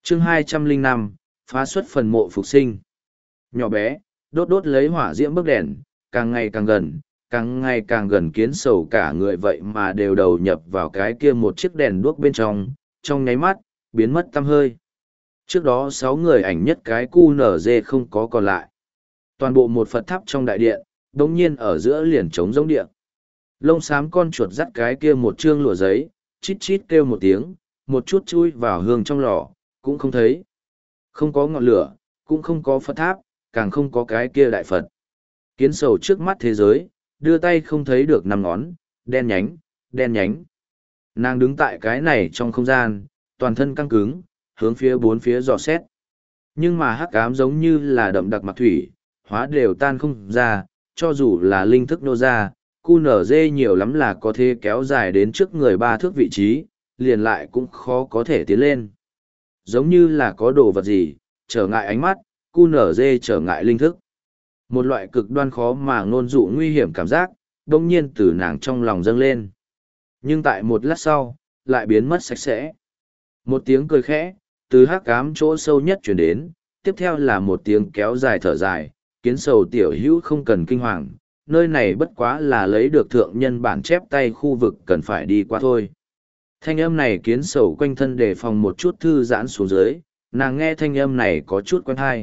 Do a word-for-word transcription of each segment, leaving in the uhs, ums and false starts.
chương hai trăm lẻ năm, phá xuất phần mộ phục sinh. Nhỏ bé, đốt đốt lấy hỏa diễm bức đèn, càng ngày càng gần, càng ngày càng gần kiến sầu cả người vậy mà đều đầu nhập vào cái kia một chiếc đèn đuốc bên trong, trong nháy mắt, biến mất tăm hơi. Trước đó sáu người ảnh nhất cái cu nở dê không có còn lại. Toàn bộ một Phật tháp trong đại điện, đống nhiên ở giữa liền trống giống điện. Lông xám con chuột dắt cái kia một chương lụa giấy, chít chít kêu một tiếng, một chút chui vào hương trong lò, cũng không thấy. Không có ngọn lửa, cũng không có Phật tháp, càng không có cái kia đại Phật. Kiến sầu trước mắt thế giới, đưa tay không thấy được năm ngón, đen nhánh, đen nhánh. Nàng đứng tại cái này trong không gian, toàn thân căng cứng, hướng phía bốn phía dò xét. Nhưng mà hắc ám giống như là đậm đặc mặc thủy, hóa đều tan không ra, cho dù là linh thức nô ra, cu nở dê nhiều lắm là có thể kéo dài đến trước người ba thước vị trí, liền lại cũng khó có thể tiến lên. Giống như là có đồ vật gì, trở ngại ánh mắt, cu nở dê trở ngại linh thức. Một loại cực đoan khó mà ngôn dụ nguy hiểm cảm giác, đông nhiên từ nàng trong lòng dâng lên. Nhưng tại một lát sau, lại biến mất sạch sẽ. Một tiếng cười khẽ, từ hắc ám chỗ sâu nhất chuyển đến, tiếp theo là một tiếng kéo dài thở dài, kiến sầu tiểu hữu không cần kinh hoàng, nơi này bất quá là lấy được thượng nhân bản chép tay khu vực cần phải đi qua thôi. Thanh âm này kiến sầu quanh thân đề phòng một chút thư giãn xuống dưới, nàng nghe thanh âm này có chút quen hay.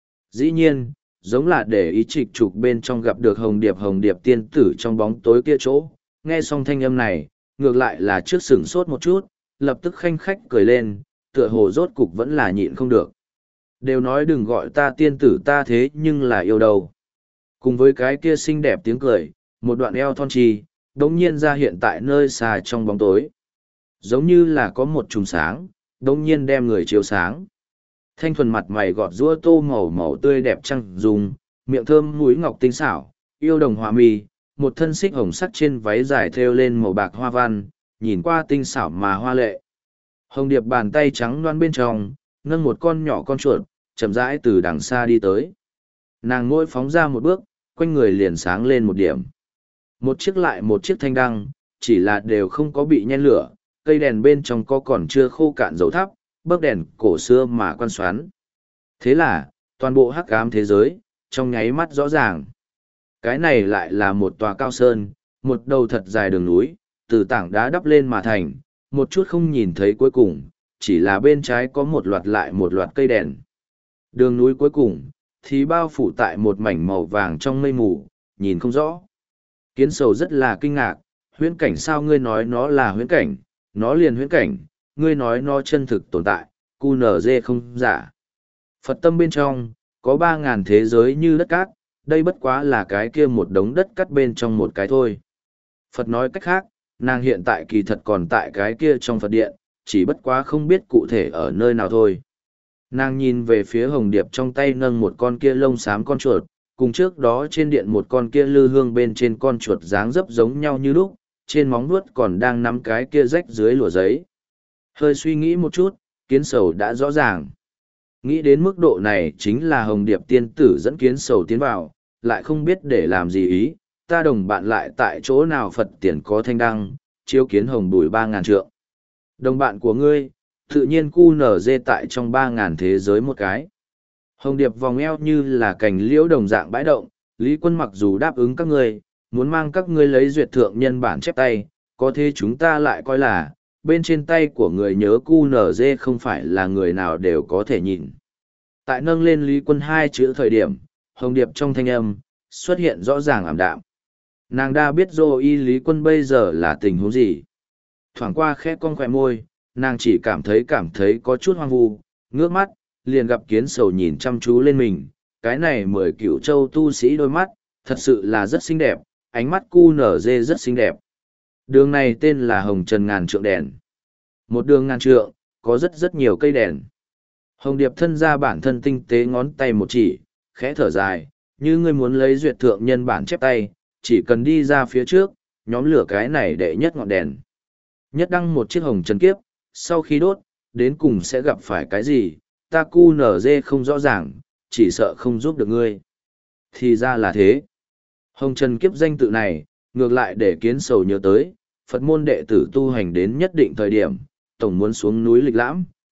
Dĩ nhiên, giống là để ý trịch trục bên trong gặp được hồng điệp hồng điệp tiên tử trong bóng tối kia chỗ, nghe xong thanh âm này, ngược lại là trước sửng sốt một chút, lập tức khanh khách cười lên, tựa hồ rốt cục vẫn là nhịn không được. Đều nói đừng gọi ta tiên tử ta thế nhưng là yêu đâu. Cùng với cái kia xinh đẹp tiếng cười, một đoạn eo thon trì, đống nhiên ra hiện tại nơi xa trong bóng tối. Giống như là có một chùm sáng, đống nhiên đem người chiếu sáng. Thanh thuần mặt mày gọt rũa tô màu màu tươi đẹp trăng dùng, miệng thơm mũi ngọc tinh xảo, yêu đồng hòa mi, một thân xích hồng sắc trên váy dài thêu lên màu bạc hoa văn, nhìn qua tinh xảo mà hoa lệ. Hồng điệp bàn tay trắng loan bên trong, nâng một con nhỏ con chuột, chậm rãi từ đằng xa đi tới. Nàng ngôi phóng ra một bước, quanh người liền sáng lên một điểm. Một chiếc lại một chiếc thanh đăng, chỉ là đều không có bị nhen lửa, cây đèn bên trong có còn chưa khô cạn dầu thắp, bấc đèn cổ xưa mà quan xoắn. Thế là, toàn bộ hắc ám thế giới, trong nháy mắt rõ ràng. Cái này lại là một tòa cao sơn, một đầu thật dài đường núi, từ tảng đá đắp lên mà thành, một chút không nhìn thấy cuối cùng, chỉ là bên trái có một loạt lại một loạt cây đèn. Đường núi cuối cùng, thì bao phủ tại một mảnh màu vàng trong mây mù, nhìn không rõ. Kiến sầu rất là kinh ngạc, huyễn cảnh sao ngươi nói nó là huyễn cảnh, nó liền huyễn cảnh, ngươi nói nó chân thực tồn tại, cu nở dê không giả. Phật tâm bên trong, có ba ngàn thế giới như đất cát, đây bất quá là cái kia một đống đất cát bên trong một cái thôi. Phật nói cách khác, nàng hiện tại kỳ thật còn tại cái kia trong Phật điện, chỉ bất quá không biết cụ thể ở nơi nào thôi. Nàng nhìn về phía hồng điệp trong tay nâng một con kia lông xám con chuột, cùng trước đó trên điện một con kia lư hương bên trên con chuột dáng dấp giống nhau như lúc, trên móng nuốt còn đang nắm cái kia rách dưới lụa giấy. Hơi suy nghĩ một chút, kiến sầu đã rõ ràng. Nghĩ đến mức độ này chính là hồng điệp tiên tử dẫn kiến sầu tiến vào, lại không biết để làm gì ý, ta đồng bạn lại tại chỗ nào Phật tiền có thanh đăng, chiếu kiến hồng bùi ba ngàn trượng. Đồng bạn của ngươi, tự nhiên cu nở dê tại trong ba ngàn thế giới một cái. Hồng điệp vòng eo như là cành liễu đồng dạng bãi động, Lý Quân mặc dù đáp ứng các ngươi, muốn mang các ngươi lấy duyệt thượng nhân bản chép tay, có thế chúng ta lại coi là, bên trên tay của người nhớ cu nở dê không phải là người nào đều có thể nhìn. Tại nâng lên Lý Quân hai chữ thời điểm, hồng điệp trong thanh âm, xuất hiện rõ ràng ảm đạm. Nàng đã biết rồi y Lý Quân bây giờ là tình huống gì. Thoảng qua khẽ con khỏe môi, nàng chỉ cảm thấy cảm thấy có chút hoang vu, ngước mắt, liền gặp kiến sầu nhìn chăm chú lên mình. Cái này mười cửu châu tu sĩ đôi mắt, thật sự là rất xinh đẹp, ánh mắt cu nở dê rất xinh đẹp. Đường này tên là Hồng Trần Ngàn Trượng Đèn. Một đường ngàn trượng, có rất rất nhiều cây đèn. Hồng điệp thân ra bản thân tinh tế ngón tay một chỉ, khẽ thở dài, như ngươi muốn lấy duyệt thượng nhân bản chép tay, chỉ cần đi ra phía trước, nhóm lửa cái này đệ nhất ngọn đèn. Nhất đăng một chiếc hồng trần kiếp, sau khi đốt, đến cùng sẽ gặp phải cái gì, ta cu nở dê không rõ ràng, chỉ sợ không giúp được ngươi. Thì ra là thế. Hồng trần kiếp danh tự này, ngược lại để kiến sầu nhớ tới, Phật môn đệ tử tu hành đến nhất định thời điểm, tổng muốn xuống núi lịch lãm,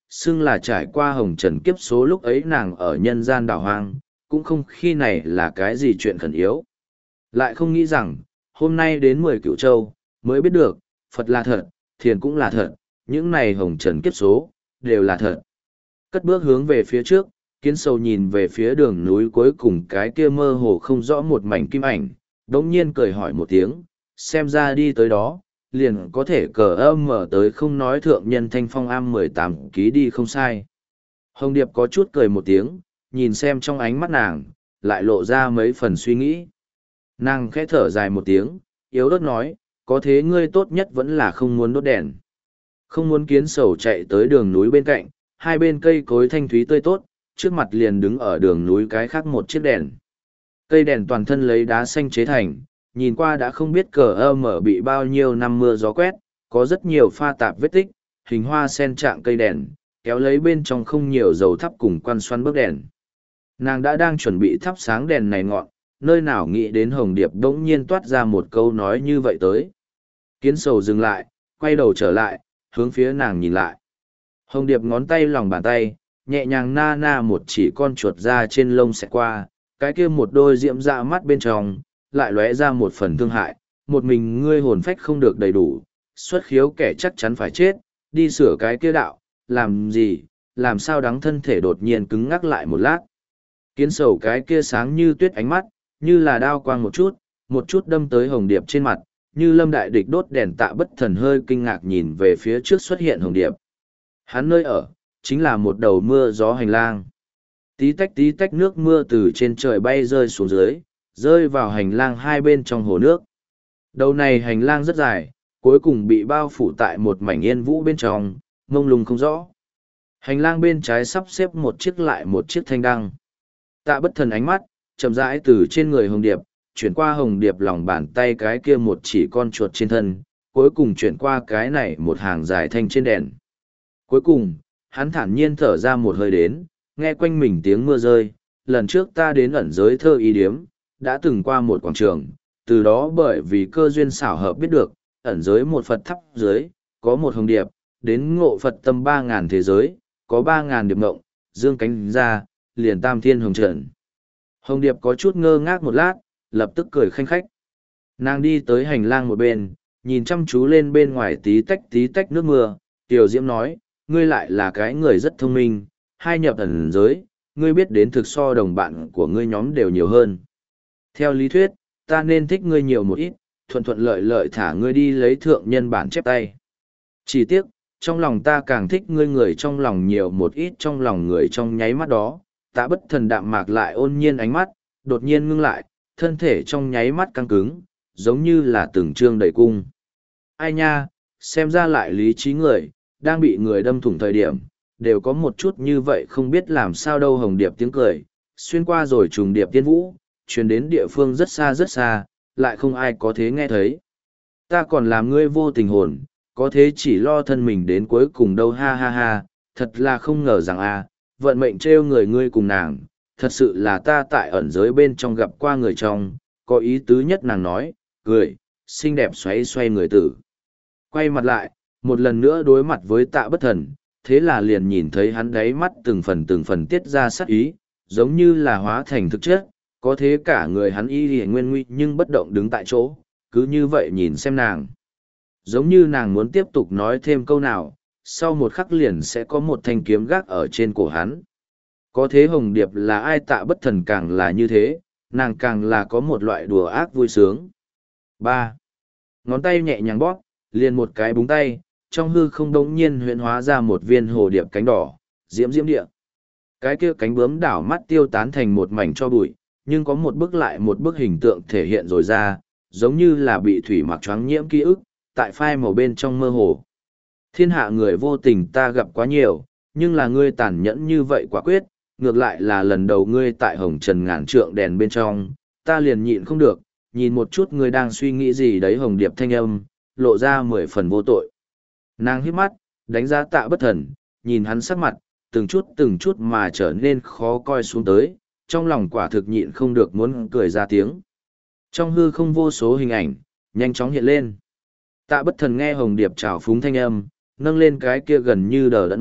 xưng là trải qua hồng trần kiếp số lúc ấy nàng ở nhân gian đảo hoang, cũng không khi này là cái gì chuyện khẩn yếu. Lại không nghĩ rằng, hôm nay đến mười cửu châu, mới biết được, Phật là thật, thiền cũng là thật, những này hồng trần kiếp số, đều là thật. Cất bước hướng về phía trước, kiến sầu nhìn về phía đường núi cuối cùng cái kia mơ hồ không rõ một mảnh kim ảnh, đống nhiên cười hỏi một tiếng, xem ra đi tới đó, liền có thể cờ âm mở tới không nói thượng nhân thanh phong am mười tám ký đi không sai. Hồng Điệp có chút cười một tiếng, nhìn xem trong ánh mắt nàng, lại lộ ra mấy phần suy nghĩ. Nàng khẽ thở dài một tiếng, yếu ớt nói, có thế ngươi tốt nhất vẫn là không muốn đốt đèn. Không muốn kiến sầu chạy tới đường núi bên cạnh, hai bên cây cối thanh thúy tươi tốt, trước mặt liền đứng ở đường núi cái khác một chiếc đèn. Cây đèn toàn thân lấy đá xanh chế thành, nhìn qua đã không biết cờ âm ở bị bao nhiêu năm mưa gió quét, có rất nhiều pha tạp vết tích, hình hoa sen trạng cây đèn, kéo lấy bên trong không nhiều dầu thắp cùng quan xoắn bức đèn. Nàng đã đang chuẩn bị thắp sáng đèn này ngọn, nơi nào nghĩ đến Hồng Điệp đống nhiên toát ra một câu nói như vậy tới. Kiến sầu dừng lại, quay đầu trở lại, hướng phía nàng nhìn lại. Hồng Điệp ngón tay lòng bàn tay, nhẹ nhàng na na một chỉ con chuột ra trên lông xẹt qua, cái kia một đôi diễm dạ mắt bên trong, lại lóe ra một phần thương hại, một mình ngươi hồn phách không được đầy đủ, xuất khiếu kẻ chắc chắn phải chết, đi sửa cái kia đạo, làm gì, làm sao đáng thân thể đột nhiên cứng ngắc lại một lát. Kiến sầu cái kia sáng như tuyết ánh mắt, như là đao quang một chút, một chút đâm tới Hồng Điệp trên mặt, như lâm đại địch đốt đèn Tạ Bất Thần hơi kinh ngạc nhìn về phía trước xuất hiện Hồng Điệp. Hắn nơi ở, chính là một đầu mưa gió hành lang. Tí tách tí tách nước mưa từ trên trời bay rơi xuống dưới, rơi vào hành lang hai bên trong hồ nước. Đầu này hành lang rất dài, cuối cùng bị bao phủ tại một mảnh yên vũ bên trong, mông lung không rõ. Hành lang bên trái sắp xếp một chiếc lại một chiếc thanh đăng. Tạ Bất Thần ánh mắt, chậm rãi từ trên người Hồng Điệp, chuyển qua Hồng Điệp lòng bàn tay cái kia một chỉ con chuột trên thân, cuối cùng chuyển qua cái này một hàng dài thanh trên đèn. Cuối cùng, hắn thản nhiên thở ra một hơi đến, nghe quanh mình tiếng mưa rơi, lần trước ta đến ẩn giới thơ y điếm, đã từng qua một quảng trường, từ đó bởi vì cơ duyên xảo hợp biết được, ẩn giới một Phật thắp dưới, có một Hồng Điệp, đến ngộ Phật tâm ba ngàn thế giới, có ba ngàn điệp ngộng, dương cánh ra, liền tam thiên hồng trần. Hồng Điệp có chút ngơ ngác một lát, lập tức cười khanh khách. Nàng đi tới hành lang một bên, nhìn chăm chú lên bên ngoài tí tách tí tách nước mưa, Tiểu Diễm nói, ngươi lại là cái người rất thông minh, hai nhập ẩn giới, ngươi biết đến thực so đồng bạn của ngươi nhóm đều nhiều hơn. Theo lý thuyết, ta nên thích ngươi nhiều một ít, thuận thuận lợi lợi thả ngươi đi lấy thượng nhân bản chép tay. Chỉ tiếc, trong lòng ta càng thích ngươi người trong lòng nhiều một ít trong lòng người trong nháy mắt đó, Tạ Bất Thần đạm mạc lại ôn nhiên ánh mắt, đột nhiên ngưng lại, thân thể trong nháy mắt căng cứng, giống như là từng trương đầy cung. Ai nha, xem ra lại lý trí người, đang bị người đâm thủng thời điểm, đều có một chút như vậy không biết làm sao đâu. Hồng Điệp tiếng cười, xuyên qua rồi trùng điệp tiên vũ, truyền đến địa phương rất xa rất xa, lại không ai có thế nghe thấy. Ta còn làm ngươi vô tình hồn, có thế chỉ lo thân mình đến cuối cùng đâu, ha ha ha, thật là không ngờ rằng a, vận mệnh trêu người ngươi cùng nàng, thật sự là ta tại ẩn giới bên trong gặp qua người trong, có ý tứ nhất. Nàng nói, cười, xinh đẹp xoay xoay người tử. Quay mặt lại, một lần nữa đối mặt với Tạ Bất Thần, thế là liền nhìn thấy hắn đáy mắt từng phần từng phần tiết ra sát ý, giống như là hóa thành thực chất, có thế cả người hắn y lìa nguyên nguy nhưng bất động đứng tại chỗ, cứ như vậy nhìn xem nàng. Giống như nàng muốn tiếp tục nói thêm câu nào, sau một khắc liền sẽ có một thanh kiếm gác ở trên cổ hắn. Có thế Hồng Điệp là ai, Tạ Bất Thần càng là như thế, nàng càng là có một loại đùa ác vui sướng. Ba, ngón tay nhẹ nhàng bóp, liền một cái búng tay, trong hư không đống nhiên huyễn hóa ra một viên hồ điệp cánh đỏ, diễm diễm địa. Cái kia cánh bướm đảo mắt tiêu tán thành một mảnh cho bụi, nhưng có một bức lại một bức hình tượng thể hiện rồi ra, giống như là bị thủy mặc choáng nhiễm ký ức, tại phai màu bên trong mơ hồ. Thiên hạ người vô tình ta gặp quá nhiều, nhưng là ngươi tàn nhẫn như vậy quả quyết, ngược lại là lần đầu ngươi tại hồng trần ngàn trượng đèn bên trong, ta liền nhịn không được, nhìn một chút ngươi đang suy nghĩ gì đấy. Hồng Điệp thanh âm, lộ ra mười phần vô tội. Nàng hít mắt, đánh giá Tạ Bất Thần, nhìn hắn sắc mặt, từng chút từng chút mà trở nên khó coi xuống tới, trong lòng quả thực nhịn không được muốn cười ra tiếng. Trong hư không vô số hình ảnh, nhanh chóng hiện lên. Tạ Bất Thần nghe Hồng Điệp trào phúng thanh âm, nâng lên cái kia gần như đờ đẫn mắt,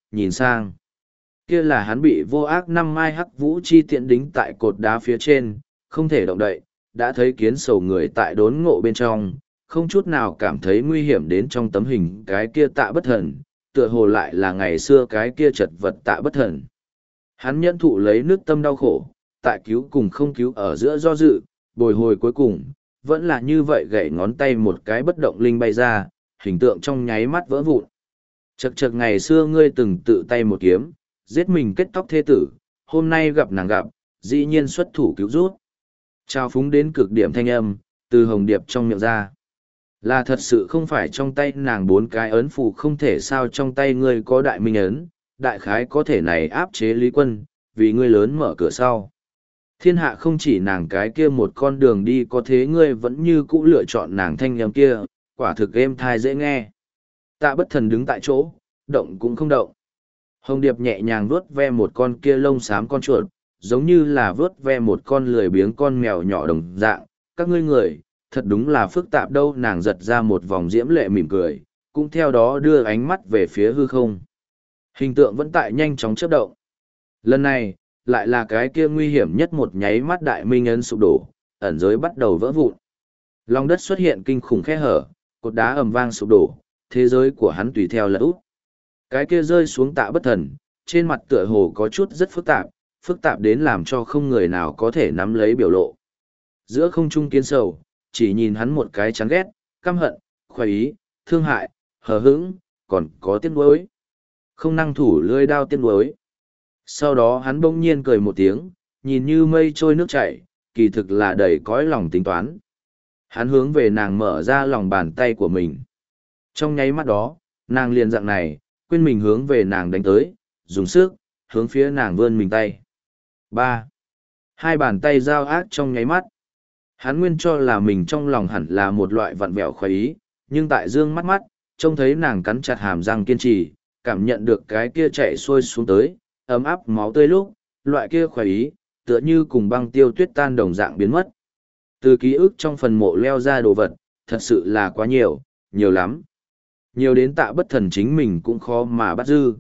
nhìn sang. Kia là hắn bị vô ác năm mai hắc vũ chi tiện đính tại cột đá phía trên, không thể động đậy, đã thấy kiến sầu người tại đốn ngộ bên trong, không chút nào cảm thấy nguy hiểm đến trong tấm hình cái kia Tạ Bất Thần, tựa hồ lại là ngày xưa cái kia chật vật Tạ Bất Thần. Hắn nhẫn thụ lấy nước tâm đau khổ, tại cứu cùng không cứu ở giữa do dự, bồi hồi cuối cùng, vẫn là như vậy gậy ngón tay một cái bất động linh bay ra, hình tượng trong nháy mắt vỡ vụn. Chậc chậc ngày xưa ngươi từng tự tay một kiếm, giết mình kết tóc thê tử, hôm nay gặp nàng gặp, dĩ nhiên xuất thủ cứu rút. Trao phúng đến cực điểm thanh âm, từ hồng điệp trong miệng ra. Là thật sự không phải trong tay nàng bốn cái ấn phù không thể sao trong tay ngươi có đại minh ấn, đại khái có thể này áp chế Lý Quân, vì ngươi lớn mở cửa sau. Thiên hạ không chỉ nàng cái kia một con đường đi có thế ngươi vẫn như cũ lựa chọn nàng thanh âm kia, quả thực êm thai dễ nghe. Tạ Bất Thần đứng tại chỗ, động cũng không động. Hồng Điệp nhẹ nhàng vuốt ve một con kia lông xám con chuột, giống như là vuốt ve một con lười biếng con mèo nhỏ đồng dạng. Các ngươi người, thật đúng là phức tạp đâu, nàng giật ra một vòng diễm lệ mỉm cười, cũng theo đó đưa ánh mắt về phía hư không. Hình tượng vẫn tại nhanh chóng chớp động. Lần này, lại là cái kia nguy hiểm nhất một nháy mắt đại minh ấn sụp đổ, ẩn giới bắt đầu vỡ vụn. Lòng đất xuất hiện kinh khủng khe hở, cột đá ầm vang sụp đổ, thế giới của hắn tùy theo lật úp. Cái kia rơi xuống Tạ Bất Thần, trên mặt tựa hồ có chút rất phức tạp, phức tạp đến làm cho không người nào có thể nắm lấy biểu lộ. Giữa không trung kiến sầu, chỉ nhìn hắn một cái chán ghét, căm hận, khoái ý, thương hại, hờ hững, còn có tiếc nuối. Không năng thủ lưỡi đao tiếc nuối. Sau đó hắn bỗng nhiên cười một tiếng, nhìn như mây trôi nước chảy, kỳ thực là đầy cõi lòng tính toán. Hắn hướng về nàng mở ra lòng bàn tay của mình. Trong nháy mắt đó, nàng liền dạng này, quên mình hướng về nàng đánh tới, dùng sức, hướng phía nàng vươn mình tay. Ba. Hai bàn tay giao ác trong nháy mắt. Hắn nguyên cho là mình trong lòng hẳn là một loại vặn vẹo khoái ý, nhưng tại dương mắt mắt, trông thấy nàng cắn chặt hàm răng kiên trì, cảm nhận được cái kia chạy xuôi xuống tới, ấm áp máu tươi lúc, loại kia khoái ý, tựa như cùng băng tiêu tuyết tan đồng dạng biến mất. Từ ký ức trong phần mộ leo ra đồ vật, thật sự là quá nhiều, nhiều lắm. Nhiều đến Tạ Bất Thần chính mình cũng khó mà bắt dư.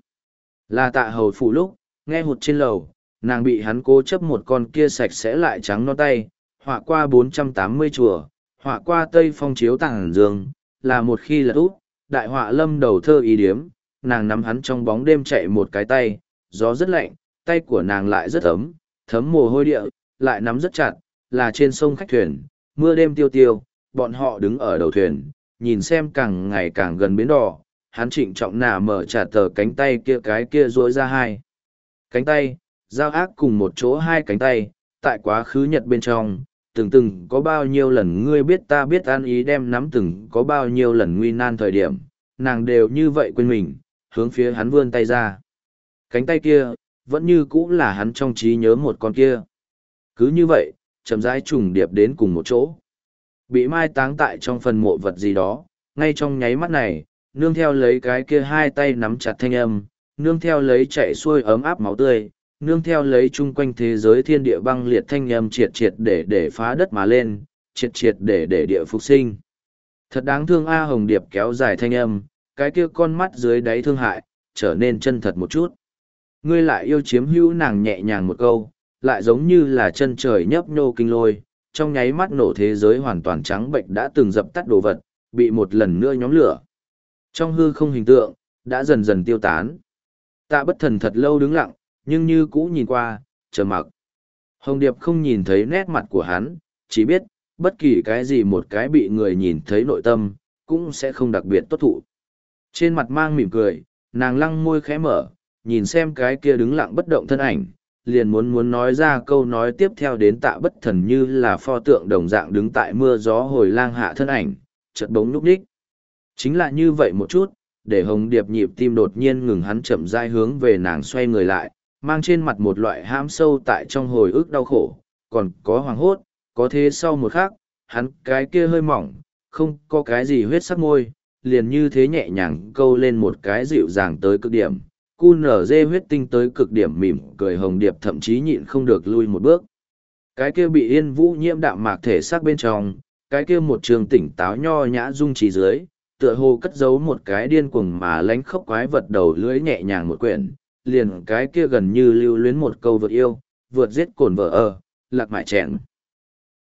Là Tạ Hầu Phụ lúc, nghe hụt trên lầu, nàng bị hắn cố chấp một con kia sạch sẽ lại trắng non tay, họa qua bốn trăm tám mươi chùa, họa qua Tây Phong chiếu tảng dương, là một khi lật úp, đại họa lâm đầu thơ ý điếm, nàng nắm hắn trong bóng đêm chạy một cái tay, gió rất lạnh, tay của nàng lại rất ấm, thấm mồ hôi địa, lại nắm rất chặt, là trên sông khách thuyền, mưa đêm tiêu tiêu, bọn họ đứng ở đầu thuyền, nhìn xem càng ngày càng gần bến đò, hắn trịnh trọng nà mở trả tờ cánh tay kia cái kia rỗi ra hai. Cánh tay, giao ác cùng một chỗ hai cánh tay, tại quá khứ nhật bên trong, từng từng có bao nhiêu lần ngươi biết ta biết an ý đem nắm từng có bao nhiêu lần nguy nan thời điểm, nàng đều như vậy quên mình, hướng phía hắn vươn tay ra. Cánh tay kia, vẫn như cũ là hắn trong trí nhớ một con kia. Cứ như vậy, chậm rãi trùng điệp đến cùng một chỗ. Bị mai táng tại trong phần mộ vật gì đó, ngay trong nháy mắt này, nương theo lấy cái kia hai tay nắm chặt thanh âm, nương theo lấy chạy xuôi ấm áp máu tươi, nương theo lấy chung quanh thế giới thiên địa băng liệt thanh âm triệt triệt để để phá đất mà lên, triệt triệt để để địa phục sinh. Thật đáng thương A Hồng Điệp kéo dài thanh âm, cái kia con mắt dưới đáy thương hại, trở nên chân thật một chút. Ngươi lại yêu chiếm hữu nàng nhẹ nhàng một câu, lại giống như là chân trời nhấp nhô kinh lôi, trong nháy mắt nổ thế giới hoàn toàn trắng bệnh đã từng dập tắt đồ vật, bị một lần nữa nhóm lửa. Trong hư không hình tượng, đã dần dần tiêu tán. Tạ Bất Thần thật lâu đứng lặng, nhưng như cũ nhìn qua, chờ mặc. Hồng Điệp không nhìn thấy nét mặt của hắn, chỉ biết, bất kỳ cái gì một cái bị người nhìn thấy nội tâm, cũng sẽ không đặc biệt tốt thụ. Trên mặt mang mỉm cười, nàng lăng môi khẽ mở, nhìn xem cái kia đứng lặng bất động thân ảnh, liền muốn muốn nói ra câu nói tiếp theo đến Tạ Bất Thần như là pho tượng đồng dạng đứng tại mưa gió hồi lang hạ thân ảnh, chợt bỗng nhúc nhích. Chính là như vậy một chút, để Hồng Điệp nhịp tim đột nhiên ngừng, hắn chậm rãi hướng về nàng xoay người lại, mang trên mặt một loại hãm sâu tại trong hồi ức đau khổ, còn có hoàng hốt, có thế sau một khắc, hắn cái kia hơi mỏng, không có cái gì huyết sắc môi, liền như thế nhẹ nhàng câu lên một cái dịu dàng tới cực điểm, cu nở dê huyết tinh tới cực điểm mỉm cười. Hồng Điệp thậm chí nhịn không được lui một bước. Cái kia bị yên vũ nhiễm đạm mạc thể xác bên trong, cái kia một trường tỉnh táo nho nhã dung trí dưới, tựa hồ cất giấu một cái điên cuồng mà lánh khóc quái vật đầu lưỡi nhẹ nhàng một quyển, liền cái kia gần như lưu luyến một câu vượt yêu, vượt giết cồn vợ ở, lạc mại chèn.